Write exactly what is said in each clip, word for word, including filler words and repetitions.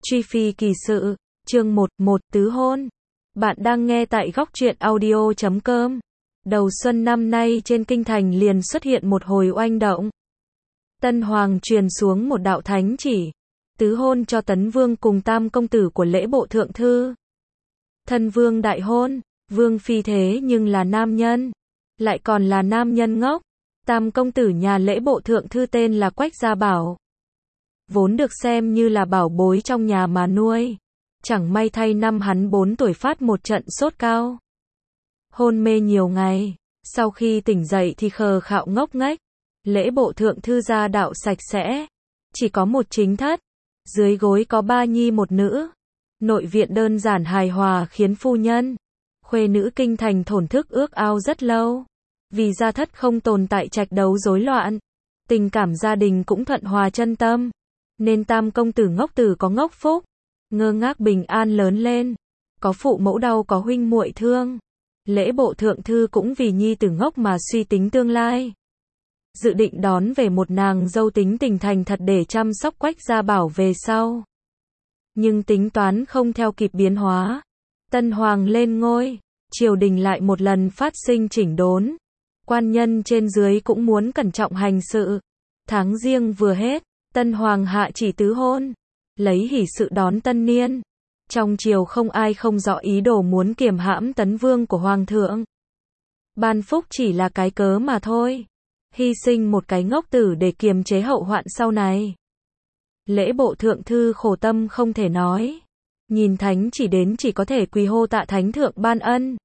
Truy phi kỳ sự, chương một, một tứ hôn. Bạn đang nghe tại góc truyện audio chấm com. Đầu xuân năm nay trên kinh thành liền xuất hiện một hồi oanh động. Tân Hoàng truyền xuống một đạo thánh chỉ, tứ hôn cho Tấn Vương cùng tam công tử của lễ bộ thượng thư. Thân vương đại hôn, vương phi thế nhưng là nam nhân, lại còn là nam nhân ngốc. Tam công tử nhà lễ bộ thượng thư tên là Quách Gia Bảo, vốn được xem như là bảo bối trong nhà mà nuôi. Chẳng may thay năm hắn bốn tuổi phát một trận sốt cao. Hôn mê nhiều ngày, sau khi tỉnh dậy thì khờ khạo ngốc nghếch. Lễ bộ thượng thư gia đạo sạch sẽ, chỉ có một chính thất, dưới gối có ba nhi một nữ. Nội viện đơn giản hài hòa khiến phu nhân, khuê nữ kinh thành thổn thức ước ao rất lâu. Vì gia thất không tồn tại trạch đấu rối loạn, tình cảm gia đình cũng thuận hòa chân tâm, nên tam công tử ngốc tử có ngốc phúc, ngơ ngác bình an lớn lên, có phụ mẫu đau có huynh muội thương. Lễ bộ thượng thư cũng vì nhi tử ngốc mà suy tính tương lai, dự định đón về một nàng dâu tính tình thành thật để chăm sóc Quách Gia Bảo về sau. Nhưng tính toán không theo kịp biến hóa, Tân Hoàng lên ngôi, triều đình lại một lần phát sinh chỉnh đốn. Quan nhân trên dưới cũng muốn cẩn trọng hành sự. Tháng Giêng vừa hết, Tân Hoàng hạ chỉ tứ hôn, lấy hỷ sự đón tân niên. Trong triều không ai không rõ ý đồ muốn kiềm hãm Tấn Vương của Hoàng thượng. Ban phúc chỉ là cái cớ mà thôi, hy sinh một cái ngốc tử để kiềm chế hậu hoạn sau này. Lễ bộ thượng thư khổ tâm không thể nói, nhìn thánh chỉ đến chỉ có thể quỳ hô tạ thánh thượng ban ân.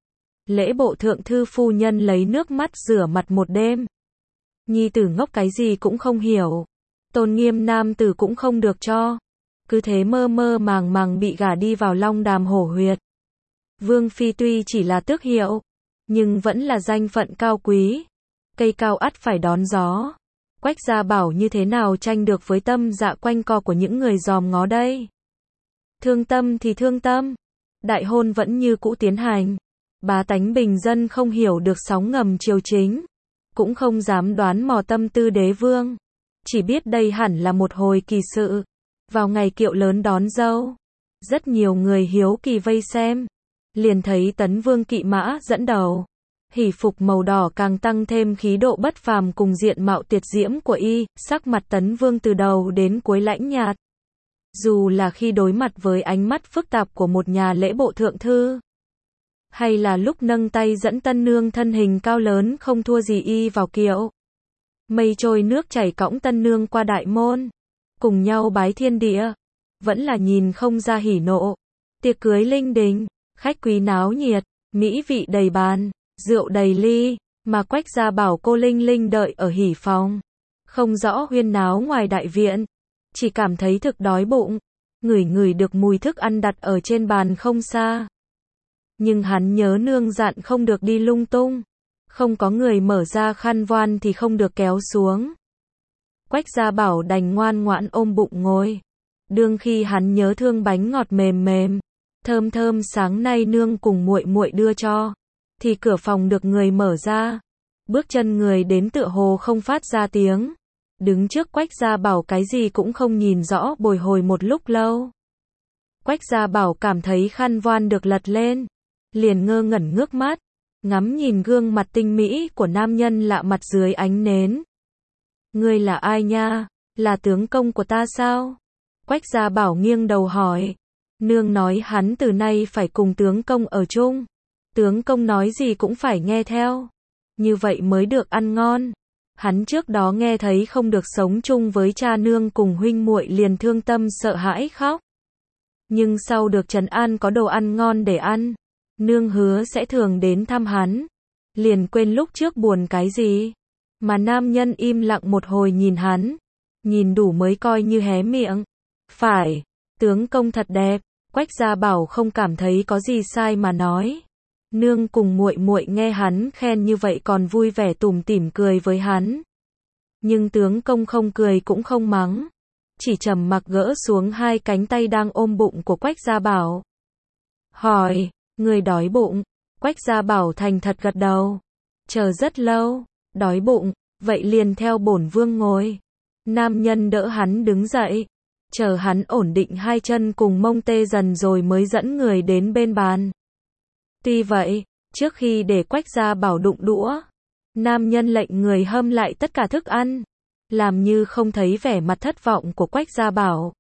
Lễ bộ thượng thư phu nhân lấy nước mắt rửa mặt một đêm. Nhi tử ngốc cái gì cũng không hiểu, tôn nghiêm nam tử cũng không được cho, cứ thế mơ mơ màng màng bị gả đi vào long đàm hổ huyệt. Vương phi tuy chỉ là tước hiệu, nhưng vẫn là danh phận cao quý, cây cao ắt phải đón gió. Quách Gia Bảo như thế nào tranh được với tâm dạ quanh co của những người dòm ngó đây? Thương tâm thì thương tâm, đại hôn vẫn như cũ tiến hành. Bá tánh bình dân không hiểu được sóng ngầm triều chính, cũng không dám đoán mò tâm tư đế vương, chỉ biết đây hẳn là một hồi kỳ sự. Vào ngày kiệu lớn đón dâu, rất nhiều người hiếu kỳ vây xem, liền thấy Tấn Vương kỵ mã dẫn đầu, hỷ phục màu đỏ càng tăng thêm khí độ bất phàm cùng diện mạo tuyệt diễm của y. Sắc mặt Tấn Vương từ đầu đến cuối lãnh nhạt, dù là khi đối mặt với ánh mắt phức tạp của một nhà lễ bộ thượng thư, hay là lúc nâng tay dẫn tân nương thân hình cao lớn không thua gì y vào kiệu. Mây trôi nước chảy cõng tân nương qua đại môn, cùng nhau bái thiên địa, vẫn là nhìn không ra hỉ nộ. Tiệc cưới linh đình, khách quý náo nhiệt, mỹ vị đầy bàn, rượu đầy ly, mà Quách Gia Bảo cô Linh Linh đợi ở hỉ phòng, không rõ huyên náo ngoài đại viện, chỉ cảm thấy thực đói bụng, ngửi ngửi được mùi thức ăn đặt ở trên bàn không xa. Nhưng hắn nhớ nương dặn không được đi lung tung, không có người mở ra khăn voan thì không được kéo xuống. Quách Gia Bảo đành ngoan ngoãn ôm bụng ngồi. Đương khi hắn nhớ thương bánh ngọt mềm mềm, thơm thơm sáng nay nương cùng muội muội đưa cho, thì cửa phòng được người mở ra. Bước chân người đến tựa hồ không phát ra tiếng, đứng trước Quách Gia Bảo cái gì cũng không nhìn rõ, bồi hồi một lúc lâu. Quách Gia Bảo cảm thấy khăn voan được lật lên, liền ngơ ngẩn ngước mắt, ngắm nhìn gương mặt tinh mỹ của nam nhân lạ mặt dưới ánh nến. Ngươi là ai nha? Là tướng công của ta sao? Quách Gia Bảo nghiêng đầu hỏi. Nương nói hắn từ nay phải cùng tướng công ở chung, tướng công nói gì cũng phải nghe theo, như vậy mới được ăn ngon. Hắn trước đó nghe thấy không được sống chung với cha nương cùng huynh muội liền thương tâm sợ hãi khóc, nhưng sau được trấn an có đồ ăn ngon để ăn, nương hứa sẽ thường đến thăm hắn, liền quên lúc trước buồn cái gì. Mà nam nhân im lặng một hồi nhìn hắn, nhìn đủ mới coi như hé miệng. Phải, tướng công thật đẹp. Quách Gia Bảo không cảm thấy có gì sai mà nói. Nương cùng muội muội nghe hắn khen như vậy còn vui vẻ tủm tỉm cười với hắn. Nhưng tướng công không cười cũng không mắng, chỉ trầm mặc gỡ xuống hai cánh tay đang ôm bụng của Quách Gia Bảo. Hỏi, người đói bụng? Quách Gia Bảo thành thật gật đầu. Chờ rất lâu, đói bụng, vậy liền theo bổn vương ngồi. Nam nhân đỡ hắn đứng dậy, chờ hắn ổn định hai chân cùng mông tê dần rồi mới dẫn người đến bên bàn. Tuy vậy, trước khi để Quách Gia Bảo đụng đũa, nam nhân lệnh người hâm lại tất cả thức ăn, làm như không thấy vẻ mặt thất vọng của Quách Gia Bảo.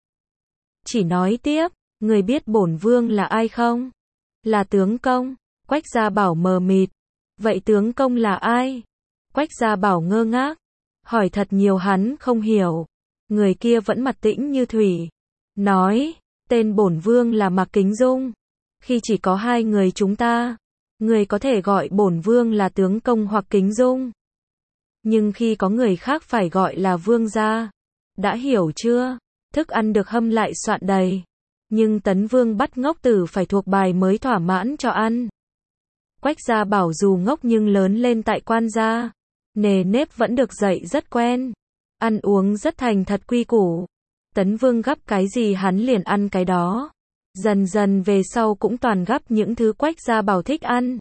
Chỉ nói tiếp, người biết bổn vương là ai không? Là tướng công. Quách Gia Bảo mờ mịt. Vậy tướng công là ai? Quách Gia Bảo ngơ ngác, hỏi thật nhiều hắn không hiểu. Người kia vẫn mặt tĩnh như thủy, nói, tên bổn vương là Mạc Kính Dung. Khi chỉ có hai người chúng ta, người có thể gọi bổn vương là tướng công hoặc Kính Dung. Nhưng khi có người khác phải gọi là vương gia. Đã hiểu chưa? Thức ăn được hâm lại soạn đầy, nhưng Tấn Vương bắt ngốc tử phải thuộc bài mới thỏa mãn cho ăn. Quách Gia Bảo dù ngốc nhưng lớn lên tại quan gia, nề nếp vẫn được dạy rất quen, ăn uống rất thành thật quy củ. Tấn Vương gắp cái gì hắn liền ăn cái đó. Dần dần về sau cũng toàn gắp những thứ Quách Gia Bảo thích ăn,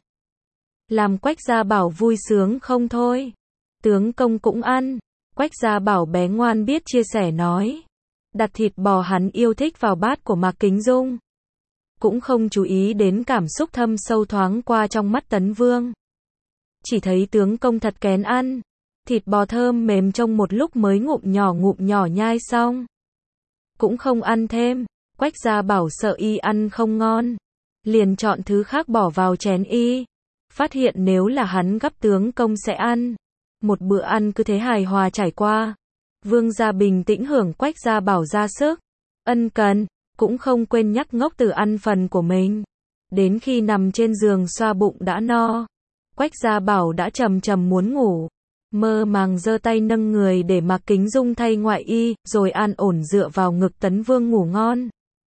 làm Quách Gia Bảo vui sướng không thôi. Tướng công cũng ăn. Quách Gia Bảo bé ngoan biết chia sẻ nói, đặt thịt bò hắn yêu thích vào bát của Mạc Kính Dung, cũng không chú ý đến cảm xúc thâm sâu thoáng qua trong mắt Tấn Vương. Chỉ thấy tướng công thật kén ăn, thịt bò thơm mềm trong một lúc mới ngụm nhỏ ngụm nhỏ nhai xong, cũng không ăn thêm. Quách Gia Bảo sợ y ăn không ngon, liền chọn thứ khác bỏ vào chén y, phát hiện nếu là hắn gắp tướng công sẽ ăn. Một bữa ăn cứ thế hài hòa trải qua. Vương gia bình tĩnh hưởng Quách Gia Bảo ra sức, ân cần, cũng không quên nhắc ngốc tử ăn phần của mình. Đến khi nằm trên giường xoa bụng đã no, Quách Gia Bảo đã trầm trầm muốn ngủ, mơ màng giơ tay nâng người để Mạc Kính Dung thay ngoại y, rồi an ổn dựa vào ngực Tấn Vương ngủ ngon.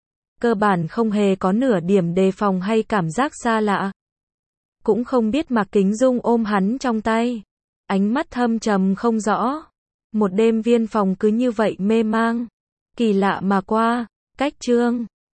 Cơ bản không hề có nửa điểm đề phòng hay cảm giác xa lạ. Cũng không biết Mạc Kính Dung ôm hắn trong tay, ánh mắt thâm trầm không rõ. Một đêm viên phòng cứ như vậy mê mang, kỳ lạ mà qua. Cách chương